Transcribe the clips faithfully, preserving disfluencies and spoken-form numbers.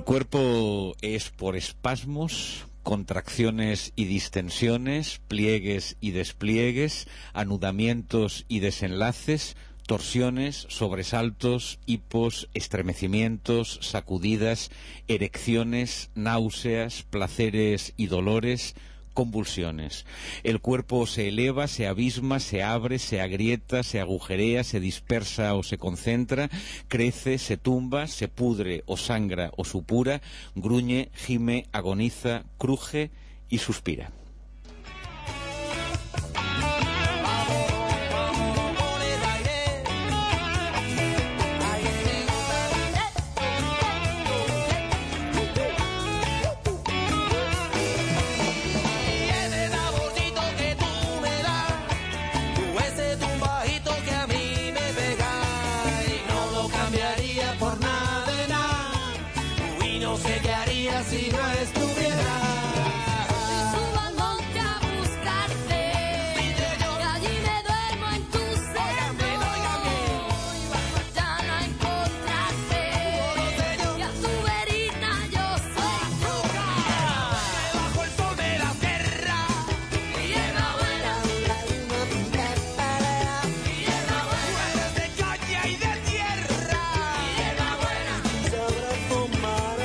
cuerpo es por espasmos, contracciones y distensiones, pliegues y despliegues, anudamientos y desenlaces, torsiones, sobresaltos, hipos, estremecimientos, sacudidas, erecciones, náuseas, placeres y dolores, convulsiones. El cuerpo se eleva, se abisma, se abre, se agrieta, se agujerea, se dispersa o se concentra, crece, se tumba, se pudre o sangra o supura, gruñe, gime, agoniza, cruje y suspira. Si no estuviera y subo al monte a buscarte y allí me duermo en tu seno y bajo allá a encontrarte y a tu verita yo soy bruja bajo el sol de la tierra y hierba buena y hierba buena eres de caña y de tierra y hierba buena sobre fumar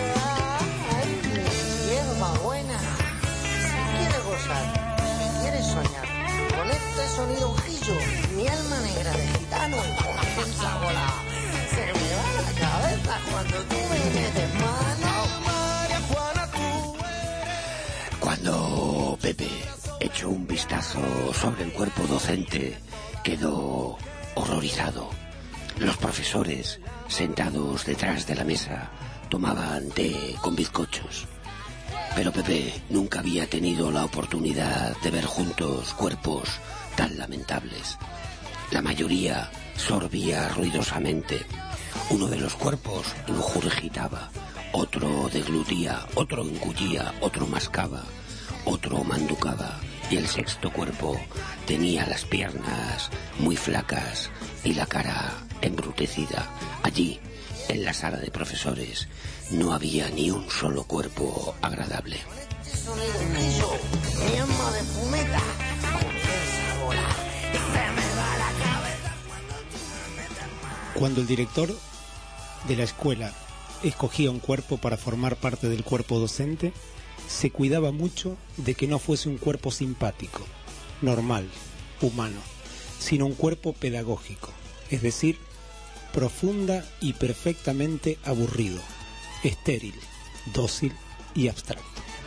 buena. Si quieres gozar, si quieres soñar con este sonido ojillo, mi alma negra de gitano con esa bola se me va la cabeza cuando tú me metes mano. María Juana, tú eres... Cuando Pepe echó un vistazo sobre el cuerpo docente, quedó horrorizado. Los profesores, sentados detrás de la mesa, tomaban té con bizcochos. Pero Pepe nunca había tenido la oportunidad de ver juntos cuerpos tan lamentables. La mayoría sorbía ruidosamente. Uno de los cuerpos ingurgitaba, otro deglutía, otro engullía, otro mascaba, otro manducaba, y el sexto cuerpo tenía las piernas muy flacas y la cara embrutecida. Allí, en la sala de profesores, no había ni un solo cuerpo agradable. Cuando el director de la escuela escogía un cuerpo para formar parte del cuerpo docente, se cuidaba mucho de que no fuese un cuerpo simpático, normal, humano, sino un cuerpo pedagógico, es decir, profunda y perfectamente aburrido, estéril, dócil y abstracto.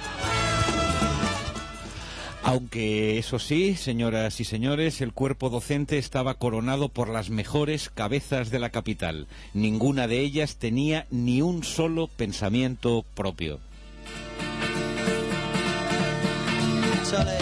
Aunque eso sí, señoras y señores, el cuerpo docente estaba coronado por las mejores cabezas de la capital. Ninguna de ellas tenía ni un solo pensamiento propio. Chale.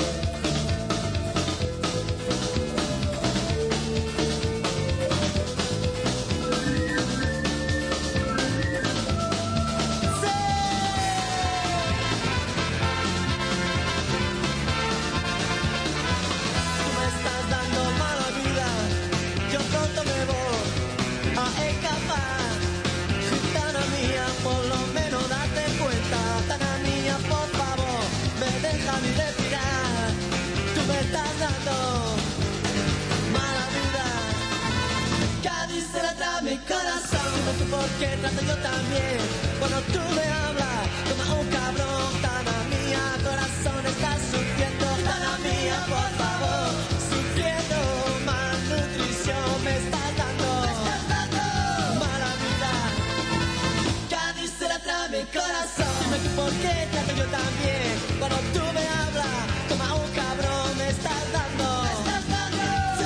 Porque trato yo también cuando tú me hablas como un cabrón. Tana mía, corazón está sufriendo. Tana mía, por favor, sufriendo. Malnutrición me estás dando, me estás dando mala vida. Cádiz se la trae mi corazón. Dime tú por qué trato yo también cuando tú me hablas como un cabrón. Me estás dando, me estás dando. Sí.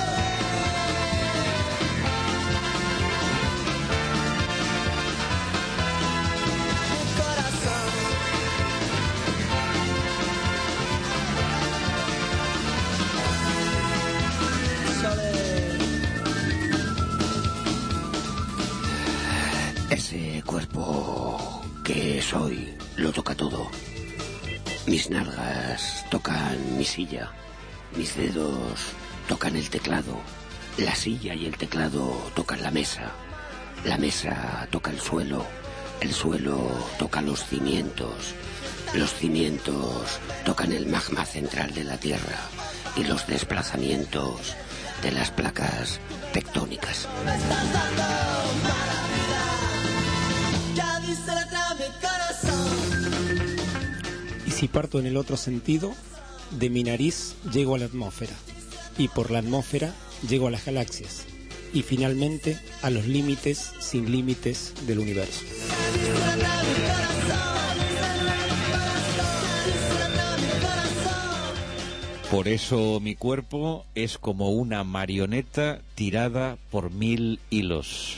Ese cuerpo que soy lo toca todo. Mis nalgas tocan mi silla, mis dedos tocan el teclado, la silla y el teclado tocan la mesa, la mesa toca el suelo, El suelo toca los cimientos. Los cimientos tocan el magma central de la Tierra y los desplazamientos de las placas tectónicas. Y si parto en el otro sentido, de mi nariz llego a la atmósfera, y por la atmósfera llego a las galaxias, y finalmente a los límites sin límites del universo. Por eso mi cuerpo es como una marioneta tirada por mil hilos.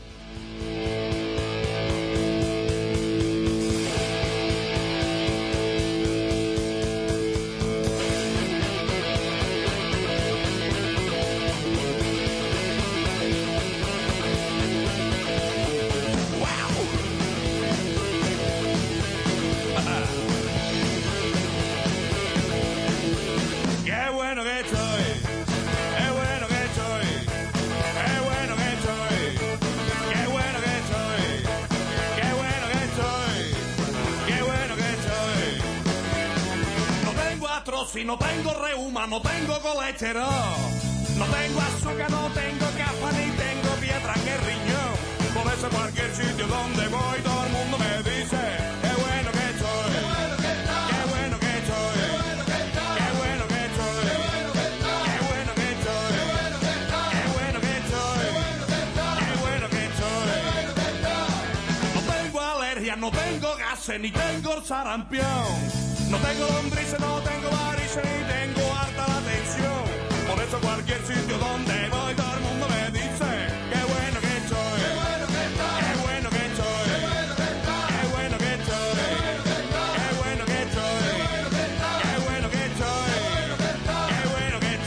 Si no tengo reuma, no tengo colesterol, no tengo azúcar, no tengo capa, ni tengo piedra en el riñón. Por eso cualquier sitio donde voy, todo el mundo me dice, qué bueno que estoy, qué bueno que estoy, qué bueno que estoy, qué bueno que estoy, qué bueno que estoy, qué bueno que estoy. No tengo alergia, no tengo gases, ni tengo sarampión. No tengo lombrices, no tengo varices, ni tengo harta la tensión. Por eso cualquier sitio donde voy, todo el mundo me dice, qué bueno que estoy, qué bueno que estoy, qué bueno que estoy, qué bueno que estoy, qué bueno que estoy, qué bueno que estoy, qué bueno que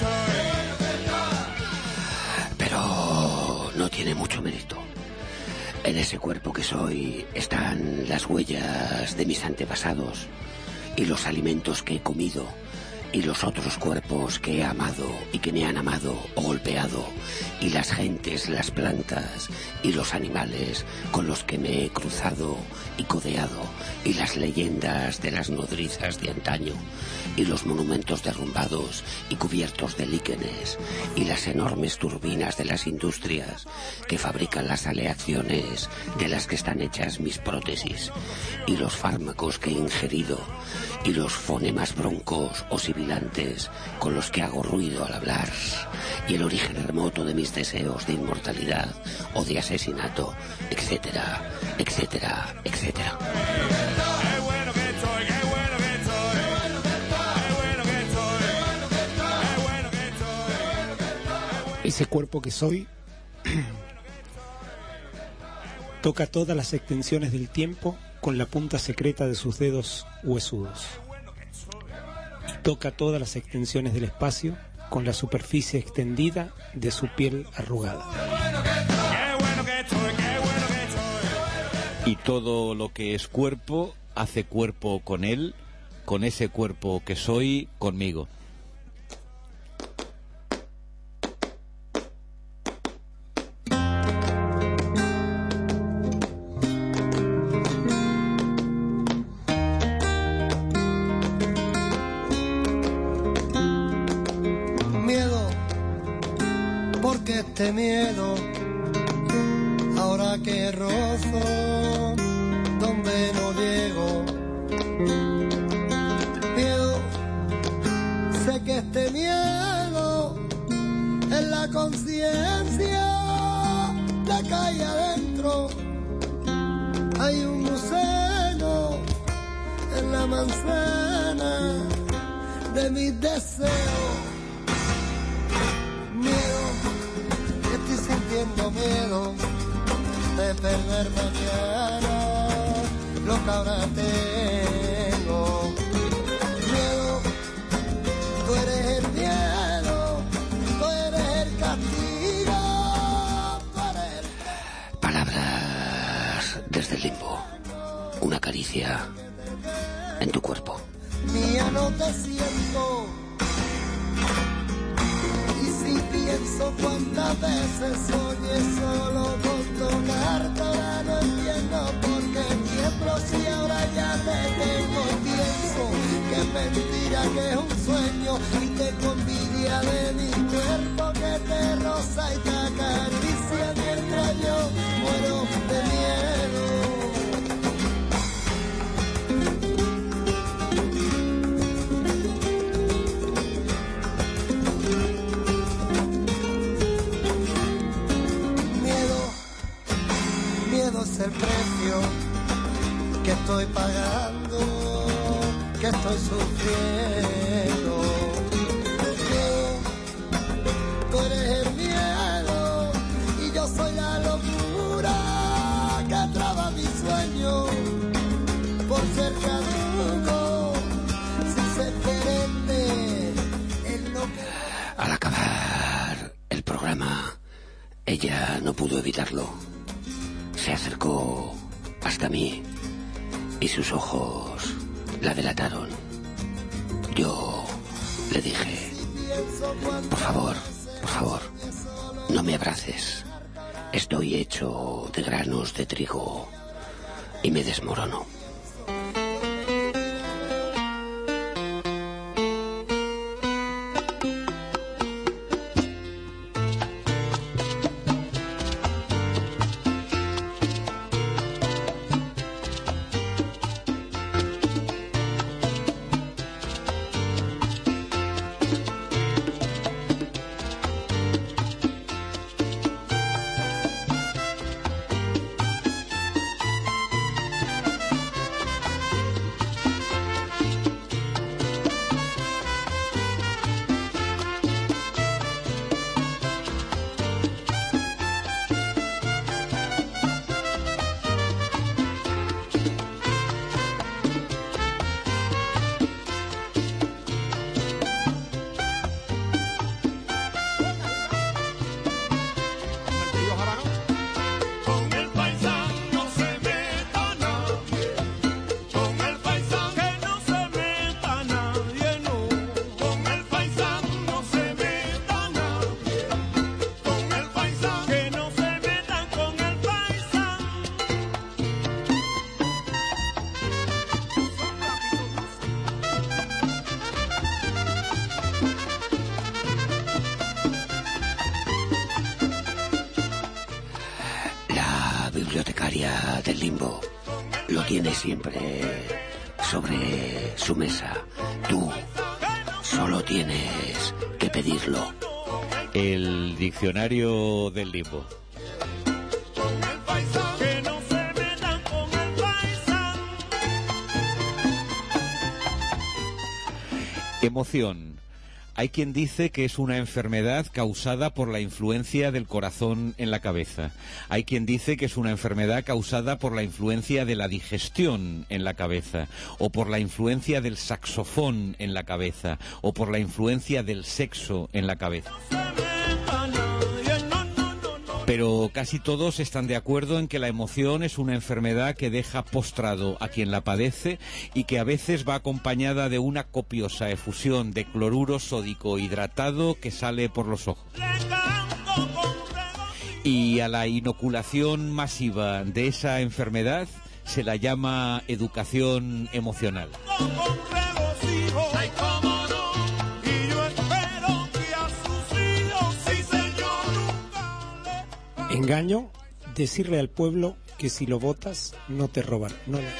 estoy. Pero no tiene mucho mérito. En ese cuerpo que soy están las huellas de mis antepasados y los alimentos que he comido y los otros cuerpos que he amado y que me han amado o golpeado y las gentes, las plantas y los animales con los que me he cruzado y codeado y las leyendas de las nodrizas de antaño y los monumentos derrumbados y cubiertos de líquenes y las enormes turbinas de las industrias que fabrican las aleaciones de las que están hechas mis prótesis y los fármacos que he ingerido y los fonemas broncos o sibilantes con los que hago ruido al hablar y el origen remoto de mis deseos de inmortalidad o de asesinato, etcétera, etcétera, etcétera. Ese cuerpo que soy toca todas las extensiones del tiempo con la punta secreta de sus dedos huesudos. Toca todas las extensiones del espacio con la superficie extendida de su piel arrugada. Y todo lo que es cuerpo hace cuerpo con él, con ese cuerpo que soy, conmigo. Este miedo, ahora que rozo, donde no llego. Miedo, sé que este miedo es la conciencia de que hay adentro. Hay un gusano en la manzana de mis deseos. Sintiendo miedo de perder mañana lo que ahora tengo. Miedo, tú eres el miedo, tú eres el castigo, tú eres el... Palabras desde el limbo, una caricia en tu cuerpo. Mía no te siento. Pienso cuántas veces soñé solo con tocarte, ahora no entiendo por qué mentira, que es un sueño, y tengo envidia de mi cuerpo que te roza y te acaricia mientras yo muero de miedo. Miedo es el precio que estoy pagando, que estoy sufriendo. Miedo, tú eres el miedo y yo soy la locura que traba mi sueño por ser caduco, sin ser perenne en lo que... Al acabar el programa, ella no pudo evitarlo. Se acercó hasta mí y sus ojos la delataron. Yo le dije: por favor, por favor, no me abraces. Estoy hecho de granos de trigo y me desmorono. Bibliotecaria del Limbo lo tiene siempre sobre su mesa. Tú solo tienes que pedirlo. El diccionario del Limbo. Emoción. Hay quien dice que es una enfermedad causada por la influencia del corazón en la cabeza. Hay quien dice que es una enfermedad causada por la influencia de la digestión en la cabeza, o por la influencia del saxofón en la cabeza, o por la influencia del sexo en la cabeza. Pero casi todos están de acuerdo en que la emoción es una enfermedad que deja postrado a quien la padece y que a veces va acompañada de una copiosa efusión de cloruro sódico hidratado que sale por los ojos. Y a la inoculación masiva de esa enfermedad se la llama educación emocional. Engaño, decirle al pueblo que si lo votas no te roban. No, no.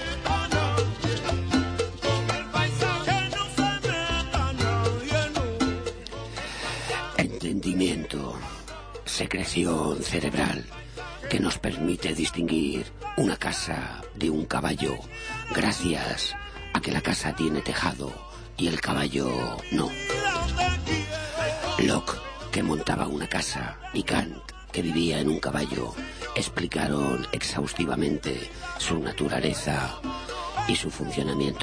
Entendimiento, secreción cerebral que nos permite distinguir una casa de un caballo gracias a que la casa tiene tejado y el caballo no. Locke, que montaba una casa, y Kant, que vivía en un caballo, explicaron exhaustivamente su naturaleza y su funcionamiento.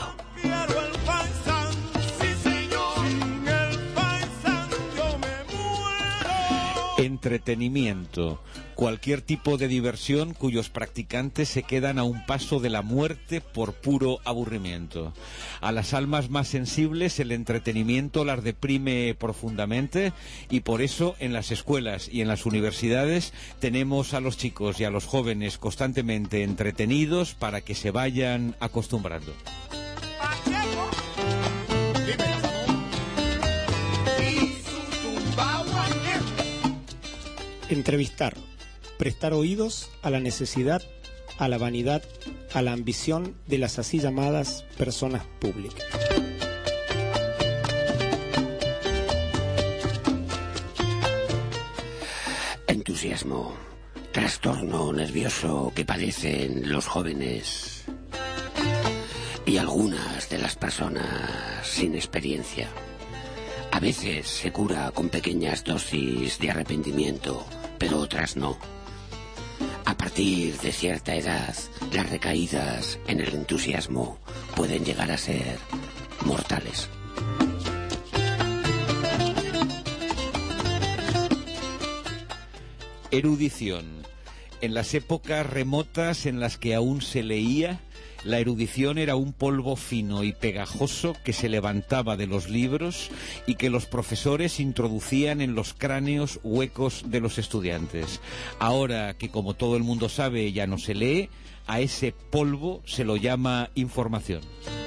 Entretenimiento. Cualquier tipo de diversión cuyos practicantes se quedan a un paso de la muerte por puro aburrimiento. A las almas más sensibles el entretenimiento las deprime profundamente y por eso en las escuelas y en las universidades tenemos a los chicos y a los jóvenes constantemente entretenidos para que se vayan acostumbrando. Entrevistar, prestar oídos a la necesidad, a la vanidad, a la ambición de las así llamadas personas públicas. Entusiasmo, trastorno nervioso que padecen los jóvenes y algunas de las personas sin experiencia. A veces se cura con pequeñas dosis de arrepentimiento, pero otras no. A partir de cierta edad, las recaídas en el entusiasmo pueden llegar a ser mortales. Erudición. En las épocas remotas en las que aún se leía, la erudición era un polvo fino y pegajoso que se levantaba de los libros y que los profesores introducían en los cráneos huecos de los estudiantes. Ahora que, como todo el mundo sabe, ya no se lee, a ese polvo se lo llama información.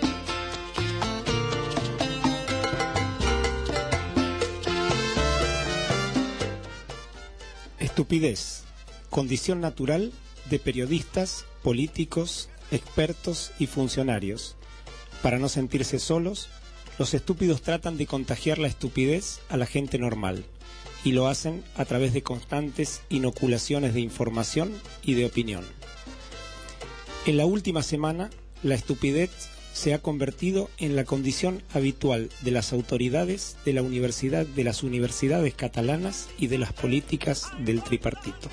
Estupidez, condición natural de periodistas, políticos, expertos y funcionarios. Para no sentirse solos, los estúpidos tratan de contagiar la estupidez a la gente normal, y lo hacen a través de constantes inoculaciones de información y de opinión. En la última semana, la estupidez se ha convertido en la condición habitual de las autoridades de la universidad, de las universidades catalanas y de las políticas del tripartito.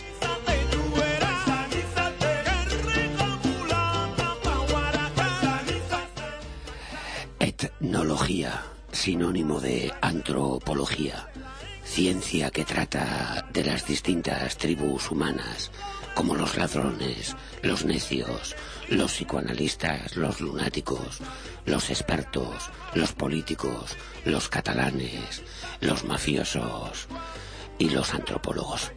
Etnología, sinónimo de antropología, ciencia que trata de las distintas tribus humanas, como los ladrones, los necios, los psicoanalistas, los lunáticos, los expertos, los políticos, los catalanes, los mafiosos y los antropólogos.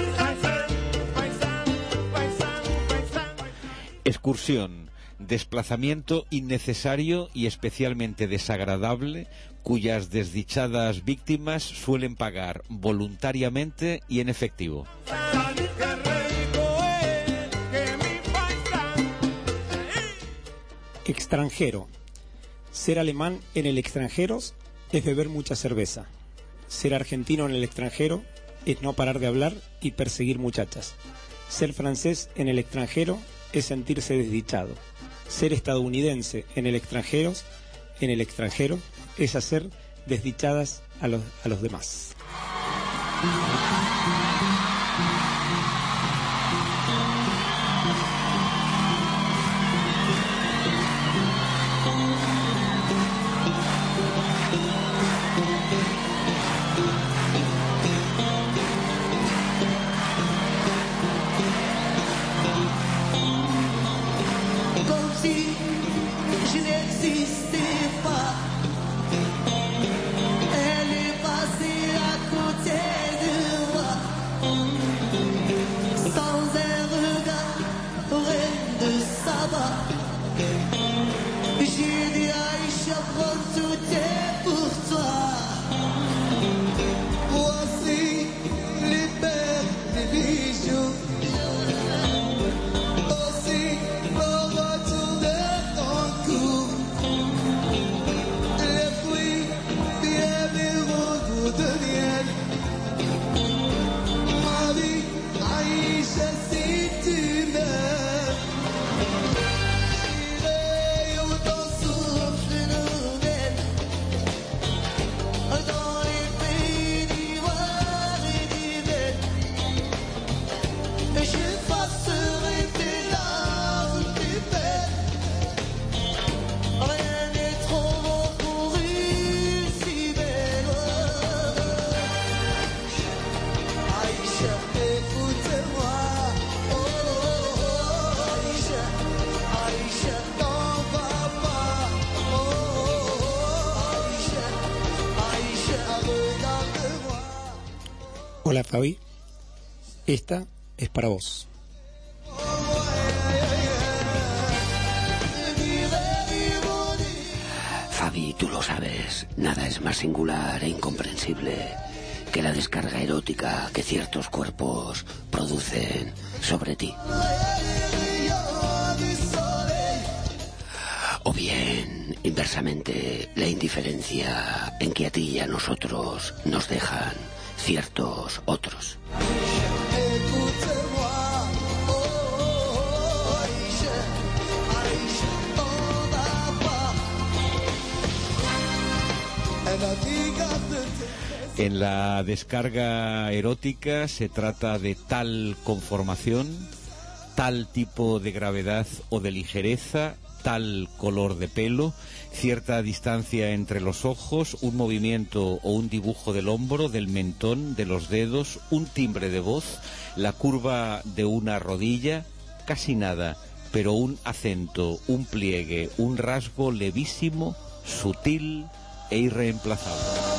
Excursión. Desplazamiento innecesario y especialmente desagradable, cuyas desdichadas víctimas suelen pagar voluntariamente y en efectivo. Extranjero. Ser alemán en el extranjero es beber mucha cerveza. Ser argentino en el extranjero es no parar de hablar y perseguir muchachas. Ser francés en el extranjero es sentirse desdichado. Ser estadounidense en el extranjero, en el extranjero es hacer desdichadas a los, a los demás. Hola Fabi, esta es para vos. Fabi, tú lo sabes, nada es más singular e incomprensible que la descarga erótica que ciertos cuerpos producen sobre ti. O bien, inversamente, la indiferencia en que a ti y a nosotros nos dejan ciertos otros. En la descarga erótica se trata de tal conformación, tal tipo de gravedad o de ligereza, tal color de pelo, cierta distancia entre los ojos, un movimiento o un dibujo del hombro, del mentón, de los dedos, un timbre de voz, la curva de una rodilla, casi nada, pero un acento, un pliegue, un rasgo levísimo, sutil e irreemplazable.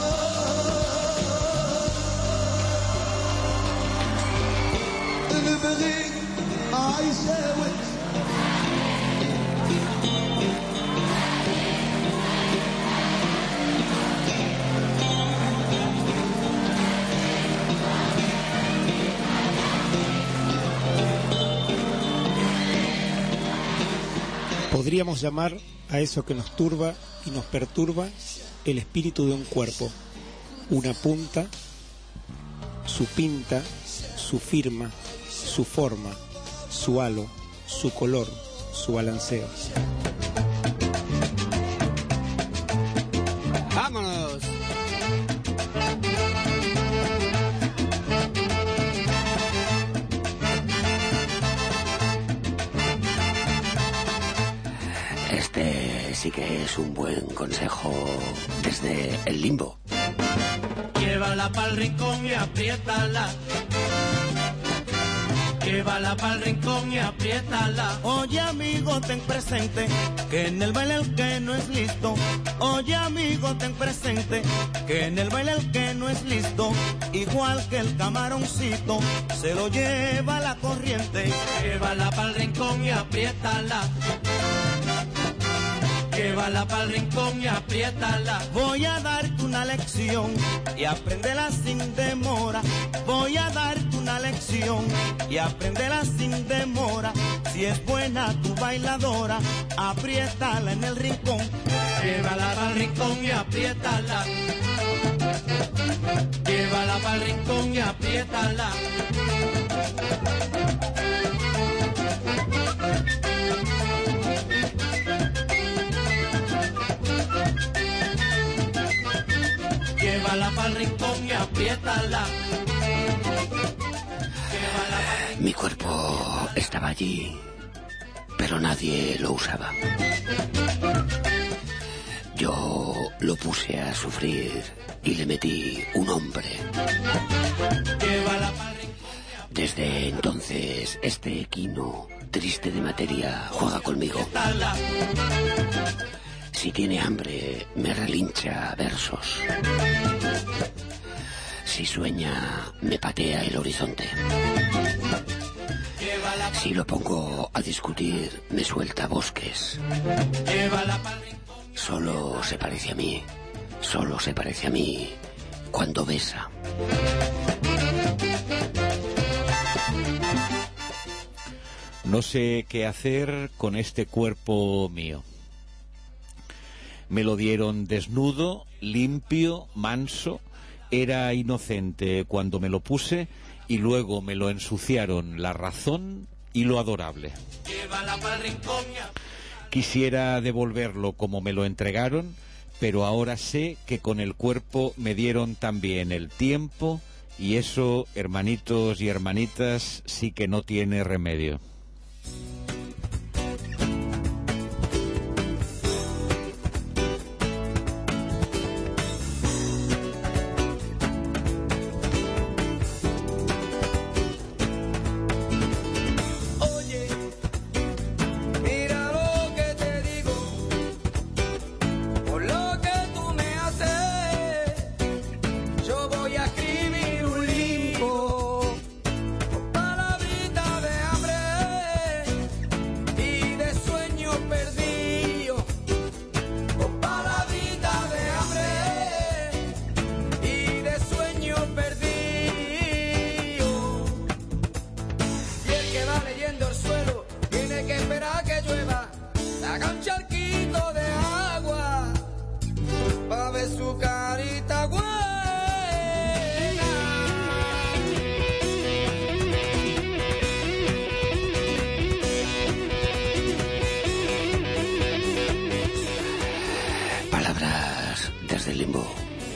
Podríamos llamar a eso que nos turba y nos perturba el espíritu de un cuerpo, una punta, su pinta, su firma, su forma, su halo, su color, su balanceo. ¡Vámonos! Este sí que es un buen consejo desde el limbo. Llévala pa'l rincón y apriétala. Llévala pa'l rincón y apriétala. Oye amigo, ten presente que en el baile el que no es listo. Oye amigo, ten presente que en el baile el que no es listo, igual que el camaroncito, se lo lleva la corriente. Llévala pa'l rincón y apriétala. Llévala pa'l rincón y apriétala. Voy a darte una lección y apréndela sin demora. Voy a darte una lección y apréndela sin demora. Si es buena tu bailadora, apriétala en el rincón. Llévala pa'l rincón y apriétala. Llévala pa'l rincón y apriétala. Llévala pa'l rincón y apriétala. Mi cuerpo estaba allí, pero nadie lo usaba. Yo lo puse a sufrir y le metí un hombre. Desde entonces, este equino, triste de materia, juega conmigo. Si tiene hambre, me relincha versos. Si sueña, me patea el horizonte. Si lo pongo a discutir, me suelta bosques. Solo se parece a mí, solo se parece a mí cuando besa. No sé qué hacer con este cuerpo mío. Me lo dieron desnudo, limpio, manso. Era inocente cuando me lo puse y luego me lo ensuciaron la razón y lo adorable. Quisiera devolverlo como me lo entregaron, pero ahora sé que con el cuerpo me dieron también el tiempo y eso, hermanitos y hermanitas, sí que no tiene remedio.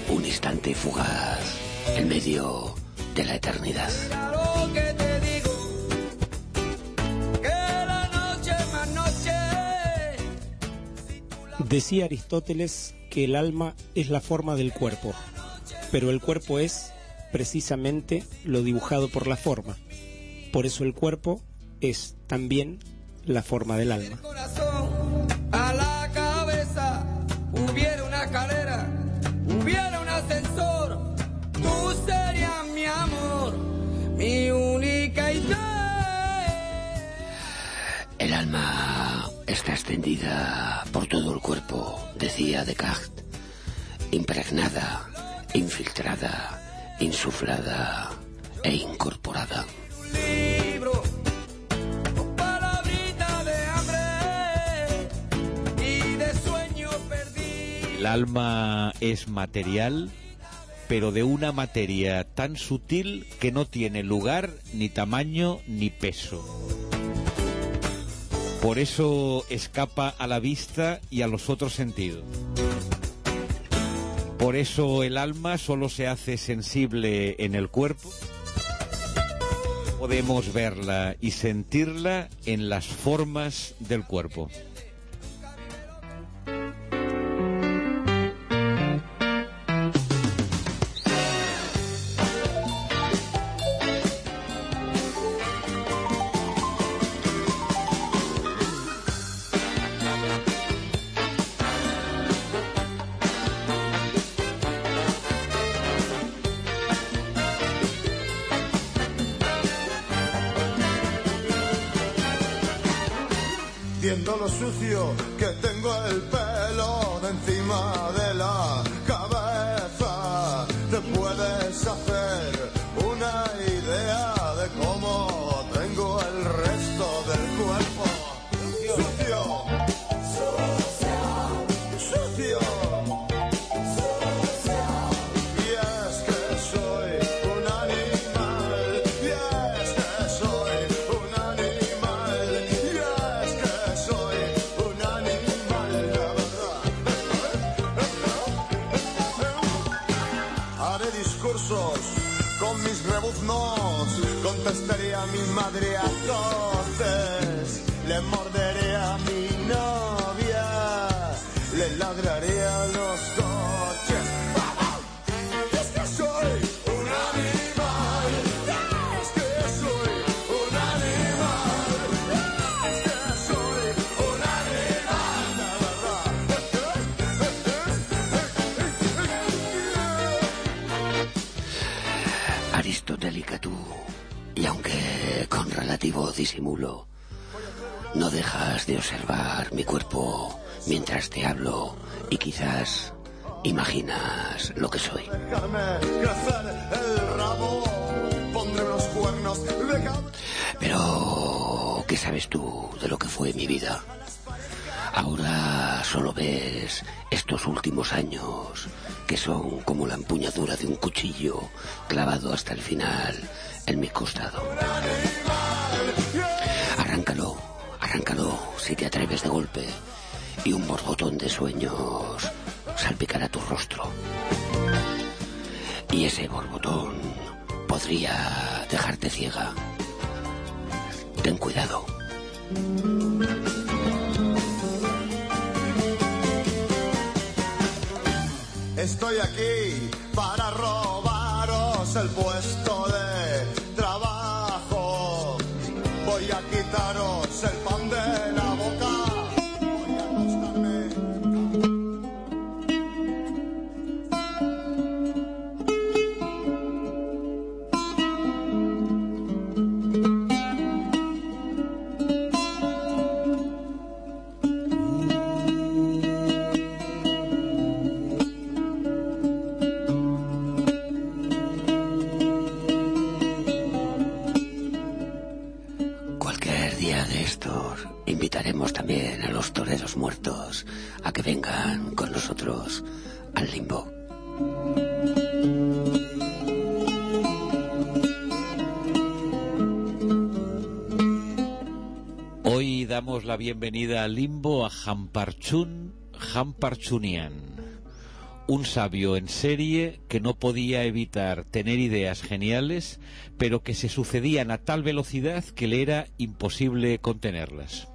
un instante fugaz en medio de la eternidad. Claro que te digo que la noche más noche. Decía Aristóteles que el alma es la forma del cuerpo, pero el cuerpo es precisamente lo dibujado por la forma. Por eso el cuerpo es también la forma del alma. Corazón a la cabeza, hubiera una escalera, hubiera un ascensor, tú serías mi amor, mi única idea. El alma está extendida por todo el cuerpo, decía Descartes, impregnada, infiltrada, insuflada e incorporada. Libro, palabrita de hambre y de sueño perdido. El alma es material, pero de una materia tan sutil que no tiene lugar, ni tamaño, ni peso. Por eso escapa a la vista y a los otros sentidos. Por eso el alma solo se hace sensible en el cuerpo. Podemos verla y sentirla en las formas del cuerpo. Viendo lo sucio que tengo el pelo de encima de la cabeza, te puedes hacer una idea de cómo tengo el resto del cuerpo. Sucio, sucio, sucio, sucio. Y es que soy un animal, y es que soy un animal, y es que soy un animal, la verdad. Haré discursos con mis rebuznos, contestaré a mi madre a toces, le morderé a mi novia, le ladraré a los coches. Es que soy un animal, es que soy un animal, es que soy un animal, la verdad. Aristotélica tú, y aunque con relativo disimulo, no dejas de observar mi cuerpo mientras te hablo y quizás imaginas lo que soy. Déjame crecer el rabo, pondré unos cuernos, déjame... Pero, ¿qué sabes tú de lo que fue mi vida? Ahora solo ves estos últimos años, que son como la empuñadura de un cuchillo clavado hasta el final en mi costado. Arráncalo, arráncalo si te atreves de golpe, y un borbotón de sueños salpicará tu rostro. Y ese borbotón podría dejarte ciega. Ten cuidado. Estoy aquí para robaros el puesto de trabajo. Voy a quitaros el pan de la boca. Voy a acostarme. Cualquier día de estos invitaremos también a los toreros muertos a que vengan con nosotros al limbo. Hoy damos la bienvenida al limbo a Jamparchun Jamparchunian, un sabio en serie que no podía evitar tener ideas geniales, pero que se sucedían a tal velocidad que le era imposible contenerlas.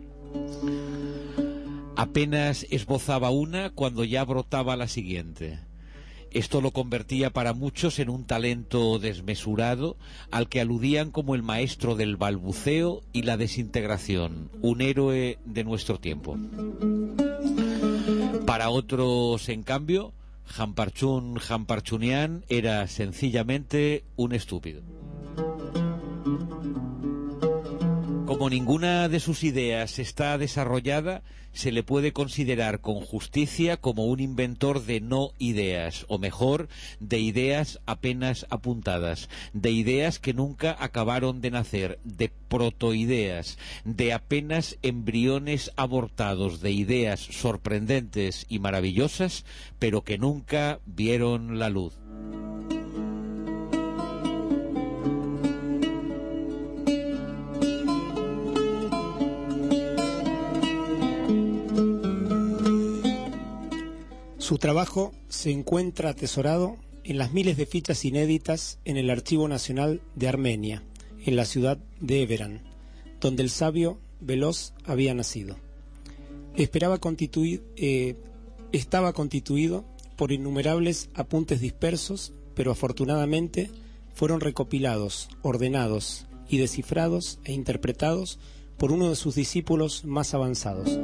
Apenas esbozaba una cuando ya brotaba la siguiente. Esto lo convertía para muchos en un talento desmesurado, al que aludían como el maestro del balbuceo y la desintegración, un héroe de nuestro tiempo. Para otros, en cambio, Jamparchun Jamparchunian era sencillamente un estúpido. Como ninguna de sus ideas está desarrollada, se le puede considerar con justicia como un inventor de no ideas, o mejor, de ideas apenas apuntadas, de ideas que nunca acabaron de nacer, de protoideas, de apenas embriones abortados, de ideas sorprendentes y maravillosas, pero que nunca vieron la luz. Su trabajo se encuentra atesorado en las miles de fichas inéditas en el Archivo Nacional de Armenia, en la ciudad de Éveran, donde el sabio veloz había nacido. Esperaba constituir, eh, estaba constituido por innumerables apuntes dispersos, pero afortunadamente fueron recopilados, ordenados y descifrados e interpretados por uno de sus discípulos más avanzados.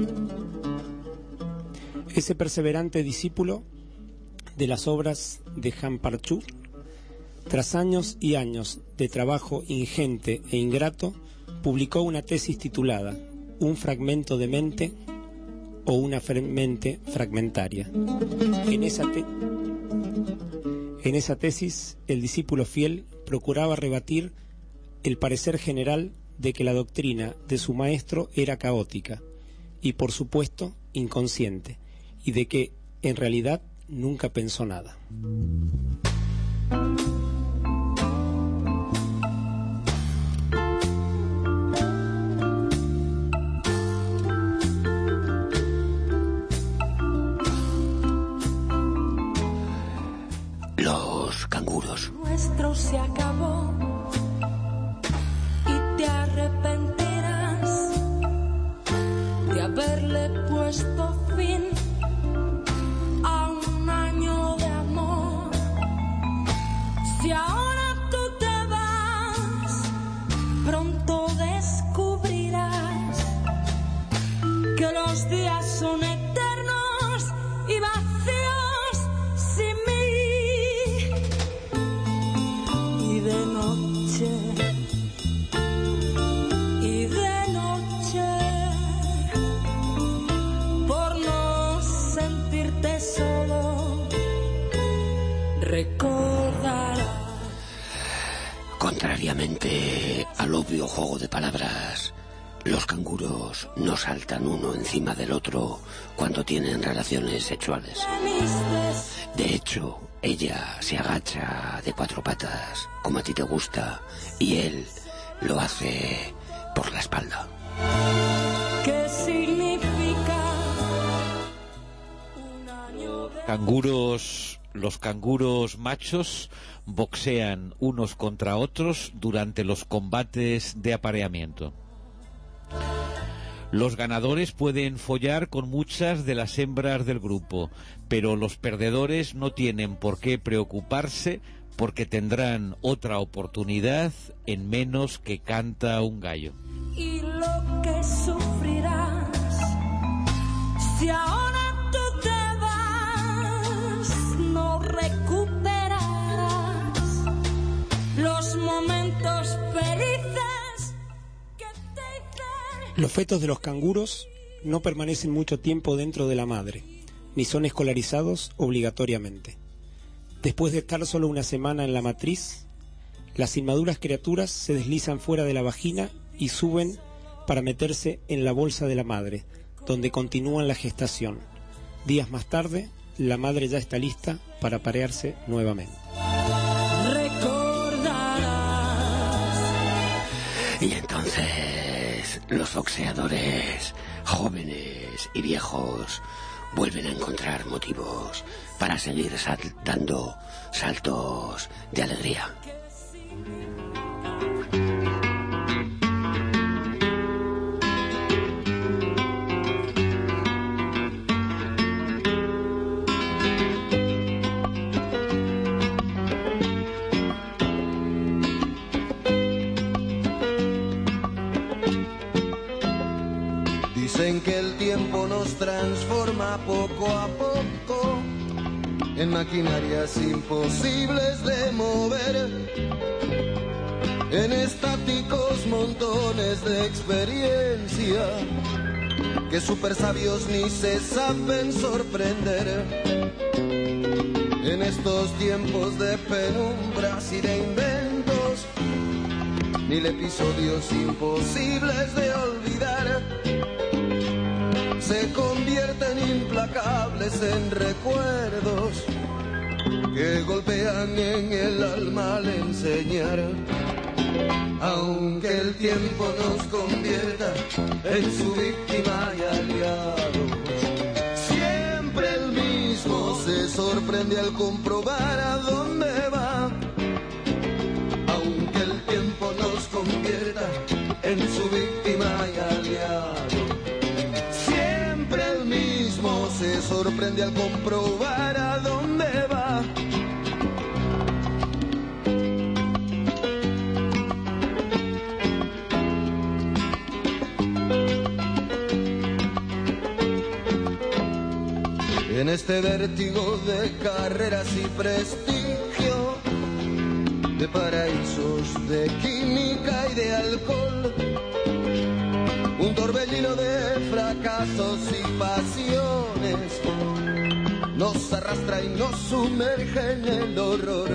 Ese perseverante discípulo de las obras de Jamparchun, tras años y años de trabajo ingente e ingrato, publicó una tesis titulada Un fragmento de mente o una mente fragmentaria. En esa, te en esa tesis, el discípulo fiel procuraba rebatir el parecer general de que la doctrina de su maestro era caótica y, por supuesto, inconsciente, y de que, en realidad, nunca pensó nada. Los canguros. Nuestro se acabó y te arrepentirás de haberle puesto fin a un año de amor. Si ahora tú te vas, pronto descubrirás que los días son eternos y vacíos sin mí. Y de noche, y de noche, por no sentirte solo, recordarás. Contrariamente al obvio juego de palabras, los canguros no saltan uno encima del otro cuando tienen relaciones sexuales. De hecho, ella se agacha de cuatro patas, como a ti te gusta, y él lo hace por la espalda. ¿Qué significa un año de... Canguros, los canguros machos boxean unos contra otros durante los combates de apareamiento. Los ganadores pueden follar con muchas de las hembras del grupo, pero los perdedores no tienen por qué preocuparse porque tendrán otra oportunidad en menos que canta un gallo. Y lo que sufrirás si ahora tú te vas, no recuperarás los momentos felices que te hicieron. Los fetos de los canguros no permanecen mucho tiempo dentro de la madre, ni son escolarizados obligatoriamente. Después de estar solo una semana en la matriz, las inmaduras criaturas se deslizan fuera de la vagina y suben para meterse en la bolsa de la madre, donde continúan la gestación. Días más tarde, la madre ya está lista para parearse nuevamente. Y entonces los boxeadores, jóvenes y viejos, vuelven a encontrar motivos para seguir sal- dando saltos de alegría. Dicen que el tiempo nos transforma poco a poco en maquinarias imposibles de mover, en estáticos montones de experiencia que super sabios ni se saben sorprender. En estos tiempos de penumbras y de inventos, mil episodios imposibles de olvidar se convierten implacables en recuerdos que golpean en el alma al enseñar. Aunque el tiempo nos convierta en su víctima y aliado, siempre el mismo se sorprende al comprobar a dónde va. Aunque el tiempo nos convierta en su víctima y aliado, siempre el mismo se sorprende al comprobar a dónde va. En este vértigo de carreras y prestigio, de paraísos de química y de alcohol, un torbellino de fracasos y pasiones nos arrastra y nos sumerge en el horror.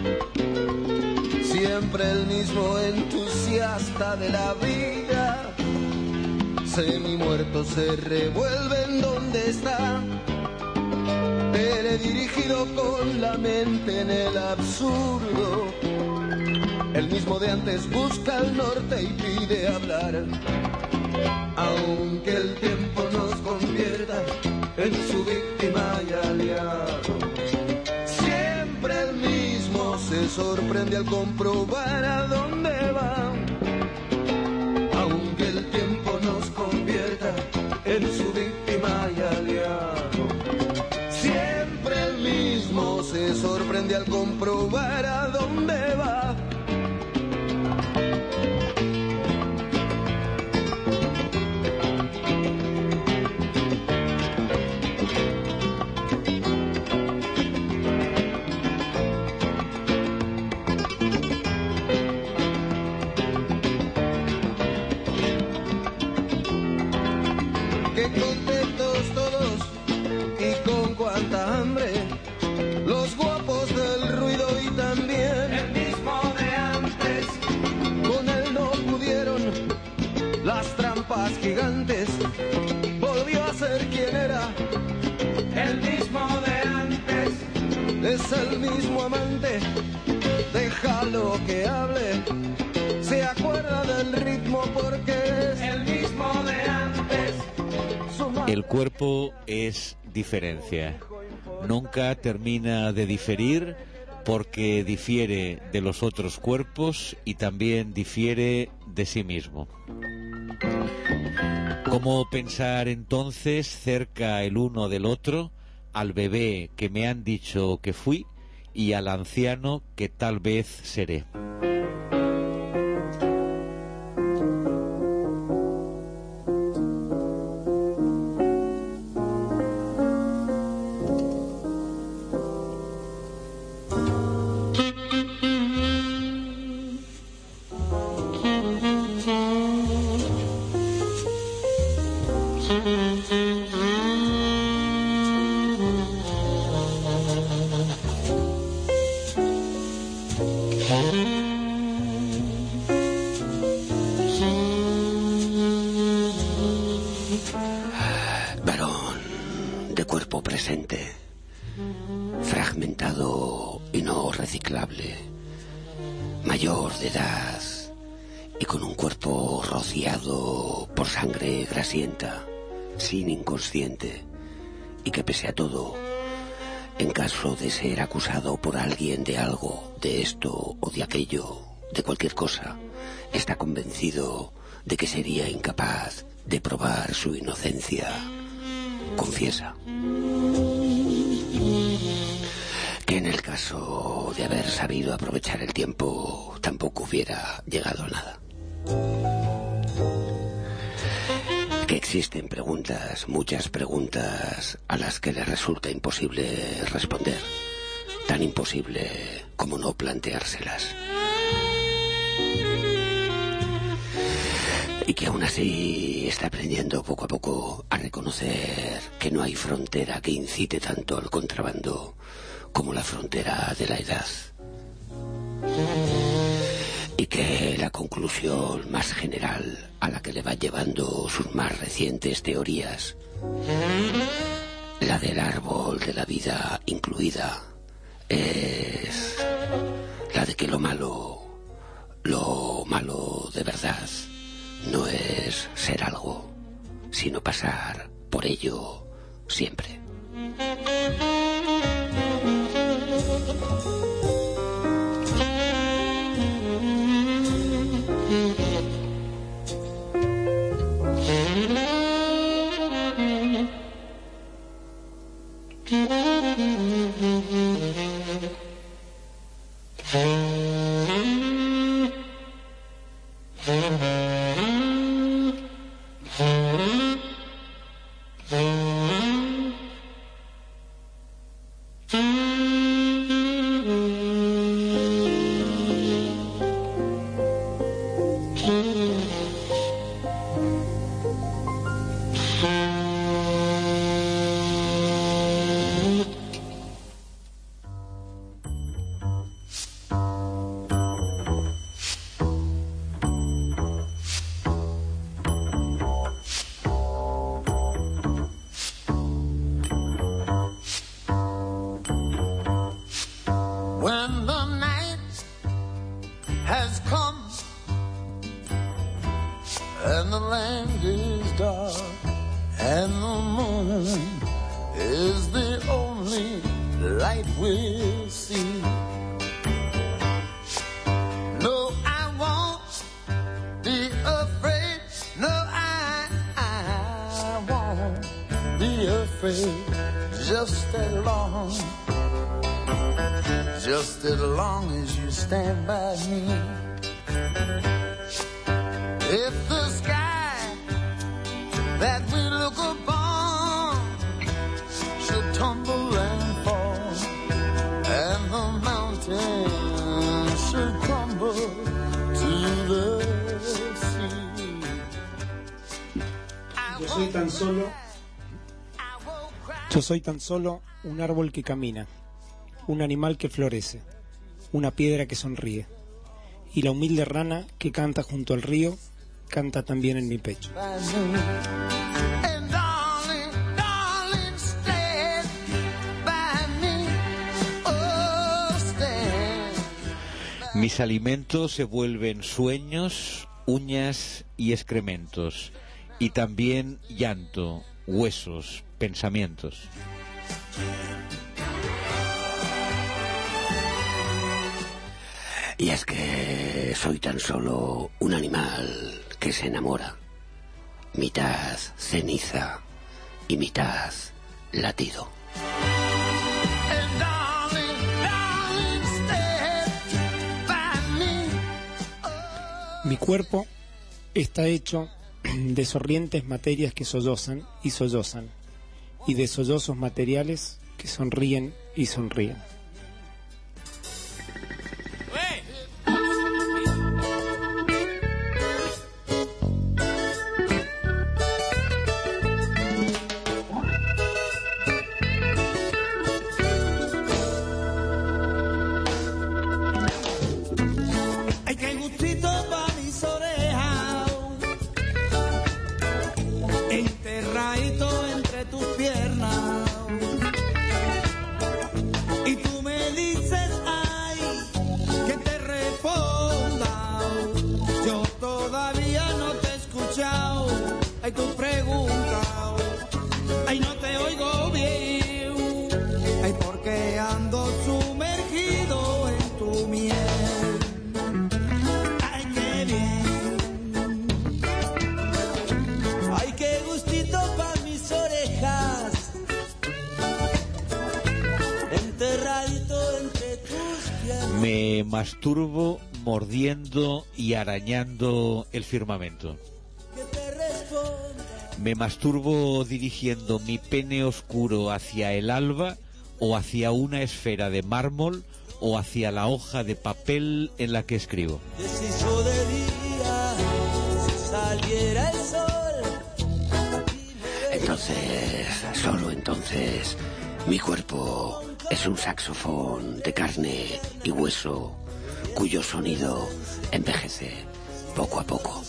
Siempre el mismo entusiasta de la vida, semi-muerto se revuelve en donde está, teledirigido con la mente en el absurdo. El mismo de antes busca el norte y pide hablar. Aunque el tiempo nos convierta en su víctima y aliado, siempre el mismo se sorprende al comprobar a dónde va. Aunque el tiempo nos convierta en su víctima y aliado, siempre el mismo se sorprende al comprobar a dónde va. Qué contentos todos y con cuánta hambre, los guapos del ruido y también el mismo de antes. Con él no pudieron las trampas gigantes, volvió a ser quien era, el mismo de antes. Es el mismo amante, déjalo que hable, se acuerda del ritmo porque es el mismo de antes. El cuerpo es diferencia. Nunca termina de diferir porque difiere de los otros cuerpos y también difiere de sí mismo. ¿Cómo pensar entonces cerca el uno del otro, al bebé que me han dicho que fui y al anciano que tal vez seré? Varón de cuerpo presente, fragmentado y no reciclable, mayor de edad y con un cuerpo rociado por sangre grasienta, sin inconsciente y que pese a todo, en caso de ser acusado por alguien de algo, de esto o de aquello, de cualquier cosa, está convencido de que sería incapaz de probar su inocencia. Confiesa que en el caso de haber sabido aprovechar el tiempo tampoco hubiera llegado a nada. Que existen preguntas, muchas preguntas a las que le resulta imposible responder, tan imposible como no planteárselas. Y que aún así está aprendiendo poco a poco a reconocer que no hay frontera que incite tanto al contrabando como la frontera de la edad. Y que la conclusión más general a la que le va llevando sus más recientes teorías, la del árbol de la vida incluida, es la de que lo malo, lo malo de verdad, no es ser algo, sino pasar por ello siempre. Yo soy tan solo un árbol que camina, un animal que florece, una piedra que sonríe, y la humilde rana que canta junto al río, canta también en mi pecho. Mis alimentos se vuelven sueños, uñas y excrementos, y también llanto, huesos, pensamientos. Y es que soy tan solo un animal que se enamora, mitad ceniza y mitad latido. Mi cuerpo está hecho de sorrientes materias que sollozan y sollozan, y de sollozos materiales que sonríen y sonríen. Enterradito entre tus piernas y tu Me masturbo mordiendo y arañando el firmamento. Me masturbo dirigiendo mi pene oscuro hacia el alba o hacia una esfera de mármol o hacia la hoja de papel en la que escribo. Entonces, solo entonces, mi cuerpo es un saxofón de carne y hueso cuyo sonido envejece poco a poco.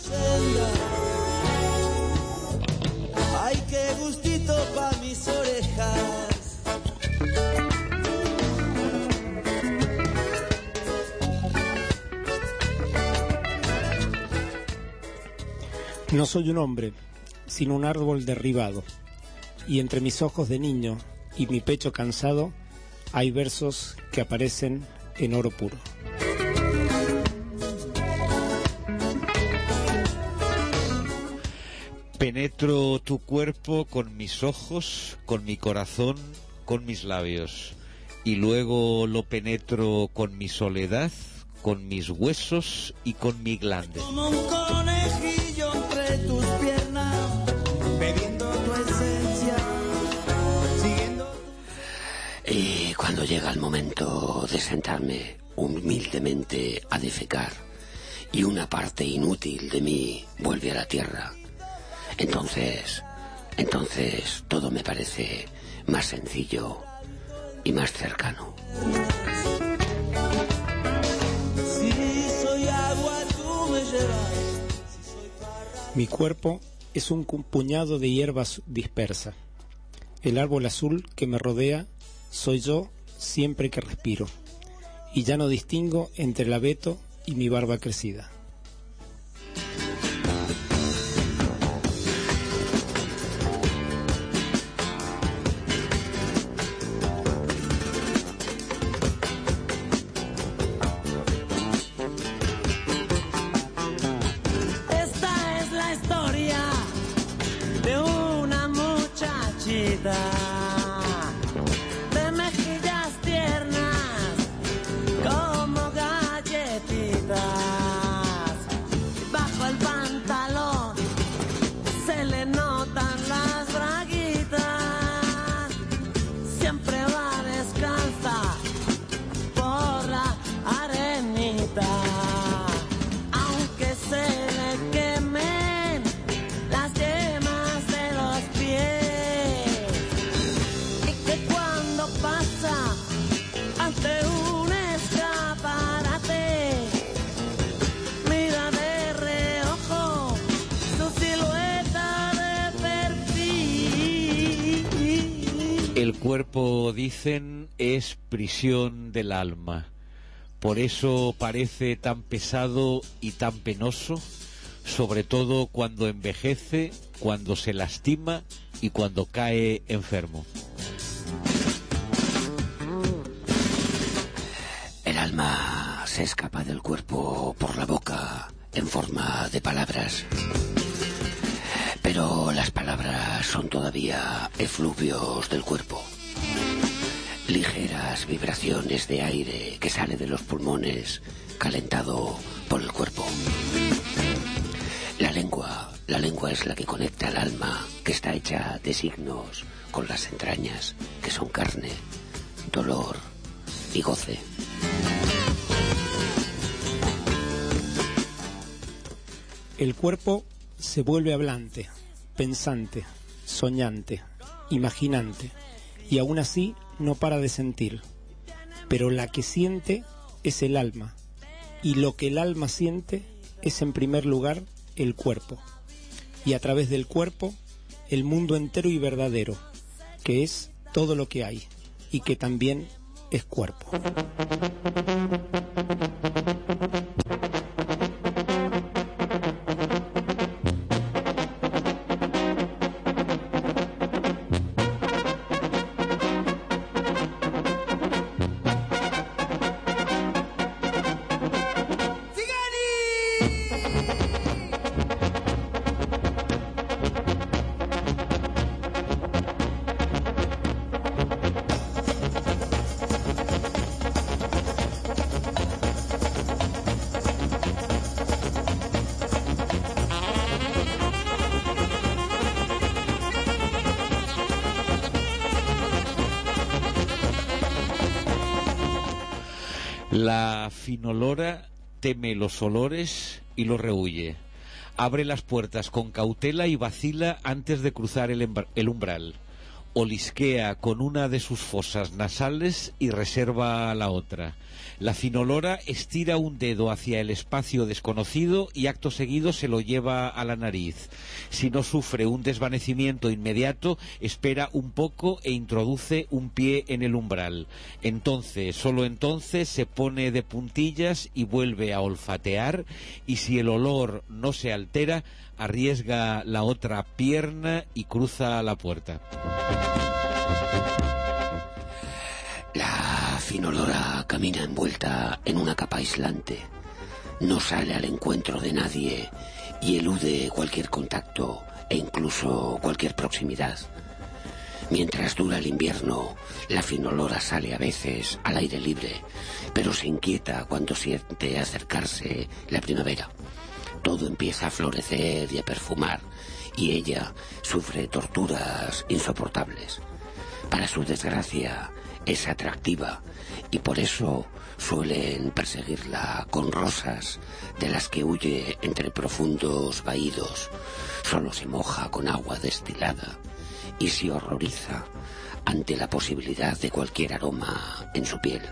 Ay, qué gustito pa' mis orejas. No soy un hombre, sino un árbol derribado, y entre mis ojos de niño y mi pecho cansado hay versos que aparecen en oro puro. Penetro tu cuerpo con mis ojos, con mi corazón, con mis labios, y luego lo penetro con mi soledad, con mis huesos y con mi glande. Como un conejillo entre tus piernas, bebiendo tu esencia, siguiendo tu... Y cuando llega el momento de sentarme humildemente a defecar y una parte inútil de mí vuelve a la tierra, entonces, entonces todo me parece más sencillo y más cercano. Si soy agua, tú me llevas. Mi cuerpo es un cu- puñado de hierbas dispersa. El árbol azul que me rodea soy yo siempre que respiro, y ya no distingo entre el abeto y mi barba crecida. Esta es la historia de una muchachita de mejillas tiernas como galletitas. Bajo el pantalón se le notan las braguitas. Siempre va descalza por la arenita. Aunque se le quemen las yemas de los pies, y que cuando pasa ante un escaparate, mira de reojo su silueta de perfil. El cuerpo, dicen, es prisión del alma. Por eso parece tan pesado y tan penoso, sobre todo cuando envejece, cuando se lastima y cuando cae enfermo. El alma se escapa del cuerpo por la boca en forma de palabras. Pero las palabras son todavía efluvios del cuerpo. Ligeras vibraciones de aire que sale de los pulmones, calentado por el cuerpo. La lengua, la lengua es la que conecta el alma, que está hecha de signos, con las entrañas, que son carne, dolor y goce. El cuerpo se vuelve hablante, pensante, soñante, imaginante, y aún así no para de sentir. Pero la que siente es el alma, y lo que el alma siente es en primer lugar el cuerpo, y a través del cuerpo el mundo entero y verdadero, que es todo lo que hay, y que también es cuerpo. La finolora teme los olores y los rehúye. Abre las puertas con cautela y vacila antes de cruzar el, el umbral. Olisquea con una de sus fosas nasales y reserva la otra. La finolora estira un dedo hacia el espacio desconocido y acto seguido se lo lleva a la nariz. Si no sufre un desvanecimiento inmediato, espera un poco e introduce un pie en el umbral. Entonces, solo entonces, se pone de puntillas y vuelve a olfatear, y si el olor no se altera, arriesga la otra pierna y cruza la puerta. La finolora camina envuelta en una capa aislante. No sale al encuentro de nadie y elude cualquier contacto e incluso cualquier proximidad. Mientras dura el invierno, la finolora sale a veces al aire libre, pero se inquieta cuando siente acercarse la primavera. Todo empieza a florecer y a perfumar, y ella sufre torturas insoportables. Para su desgracia, es atractiva, y por eso suelen perseguirla con rosas de las que huye entre profundos vahidos. Solo se moja con agua destilada y se horroriza ante la posibilidad de cualquier aroma en su piel.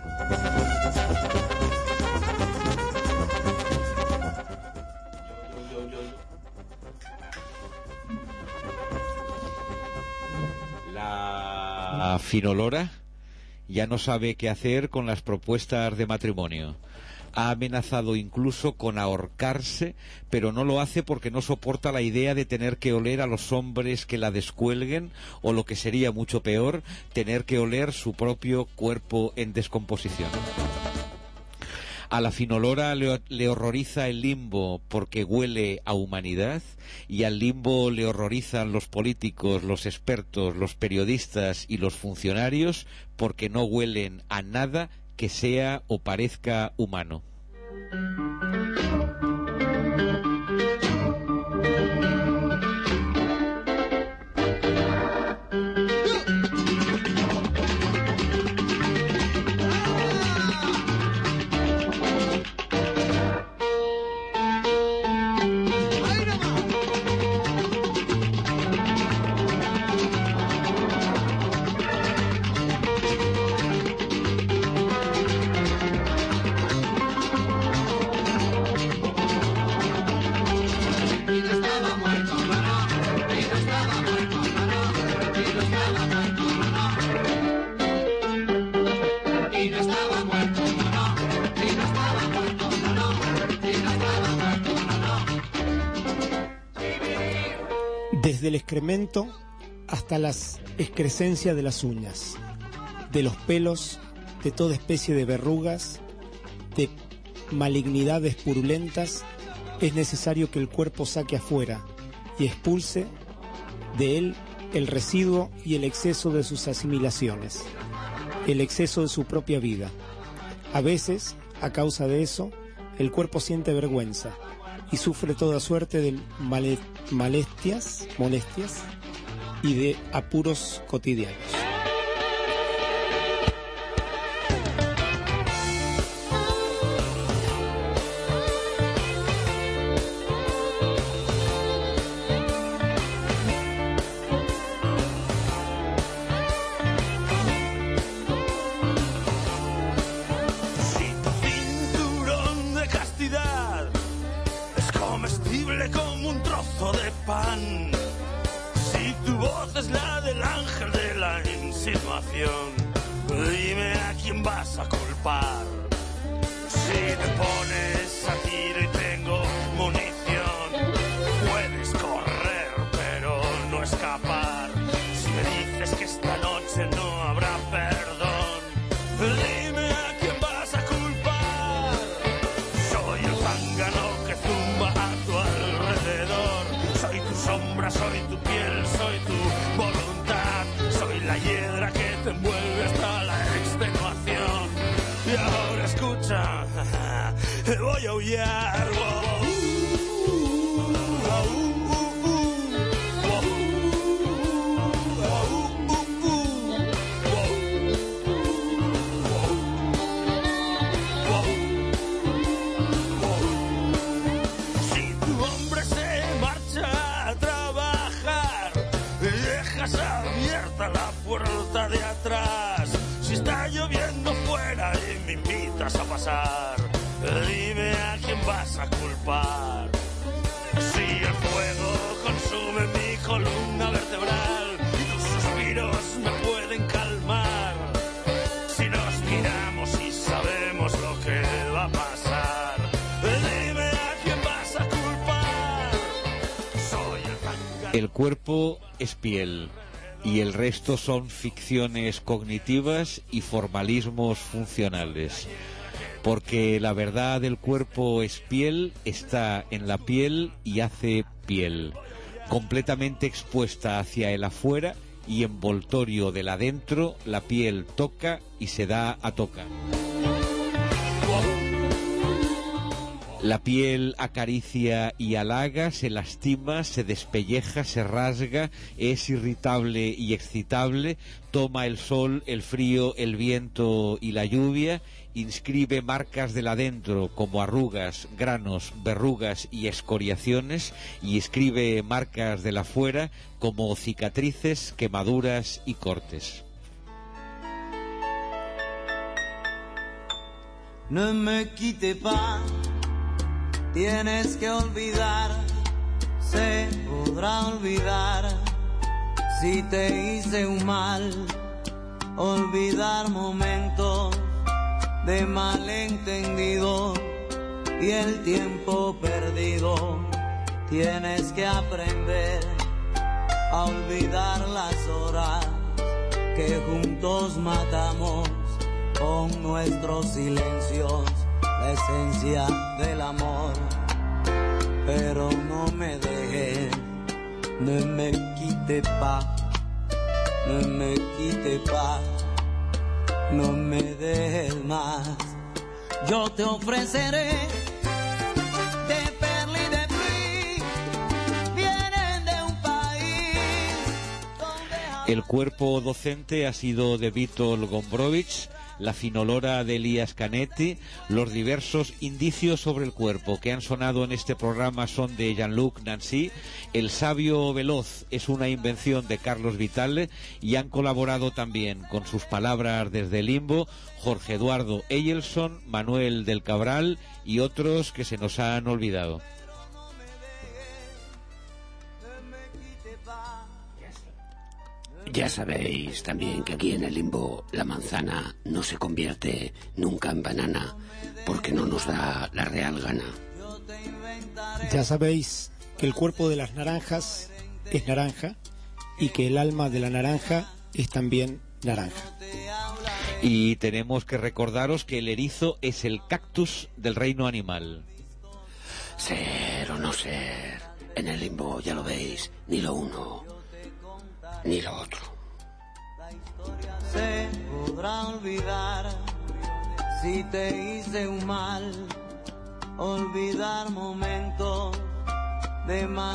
La finolora ya no sabe qué hacer con las propuestas de matrimonio. Ha amenazado incluso con ahorcarse, pero no lo hace porque no soporta la idea de tener que oler a los hombres que la descuelguen, o lo que sería mucho peor, tener que oler su propio cuerpo en descomposición. A la finolora le, le horroriza el limbo porque huele a humanidad, y al limbo le horrorizan los políticos, los expertos, los periodistas y los funcionarios porque no huelen a nada que sea o parezca humano. Desde el excremento hasta las excrescencias de las uñas, de los pelos, de toda especie de verrugas, de malignidades purulentas, es necesario que el cuerpo saque afuera y expulse de él el residuo y el exceso de sus asimilaciones, el exceso de su propia vida. A veces, a causa de eso, el cuerpo siente vergüenza y sufre toda suerte de male- molestias, molestias y de apuros cotidianos. Si tu cinturón de castidad es comestible como un trozo de pan, si tu voz es la del ángel de la insinuación, dime a quién vas a culpar. Si te pones a tiro y tengo munición, puedes correr pero no escapar. Si me dices que esta noche no habrá perdón, dime a quién vas a culpar. Soy el zángano que zumba a tu alrededor, soy tu sombra, soy tu piel, soy tu voluntad, soy la hiedra que te envuelve hasta la extenuación. Y ahora escucha, voy a aullar. a pasar? Dime a quién vas a culpar. Si el fuego consume mi columna vertebral, tus suspiros me pueden calmar. Si nos miramos y sabemos lo que va a pasar, dime a quién vas a culpar. Soy el tanga. El cuerpo es piel y el resto son ficciones cognitivas y formalismos funcionales. Porque la verdad del cuerpo es piel, está en la piel y hace piel, completamente expuesta hacia el afuera y envoltorio del adentro, la piel toca y se da a tocar. La piel acaricia y halaga, se lastima, se despelleja, se rasga, es irritable y excitable, toma el sol, el frío, el viento y la lluvia, inscribe marcas del adentro como arrugas, granos, verrugas y escoriaciones, y escribe marcas del afuera como cicatrices, quemaduras y cortes. No me quite pa. Tienes que olvidar, se podrá olvidar si te hice un mal, olvidar momentos de malentendido y el tiempo perdido. Tienes que aprender a olvidar las horas que juntos matamos con nuestros silencios. La esencia del amor, pero no me dejes, no me quite pa, no me quite pa, no me dejes más. Yo te ofreceré de perla y de brie, vienen de un país donde... El cuerpo docente ha sido de Vítor Gombrowicz, la finolora de Elías Canetti. Los diversos indicios sobre el cuerpo que han sonado en este programa son de Jean-Luc Nancy. El sabio veloz es una invención de Carlos Vitale y han colaborado también con sus palabras desde el limbo Jorge Eduardo Eyelson, Manuel del Cabral y otros que se nos han olvidado. Ya sabéis también que aquí en el limbo la manzana no se convierte nunca en banana porque no nos da la real gana. Ya sabéis que el cuerpo de las naranjas es naranja y que el alma de la naranja es también naranja. Y tenemos que recordaros que el erizo es el cactus del reino animal. Ser o no ser, en el limbo ya lo veis, ni lo uno ni lo otro. La historia se podrá olvidar si te hice un mal, olvidar momentos de mal.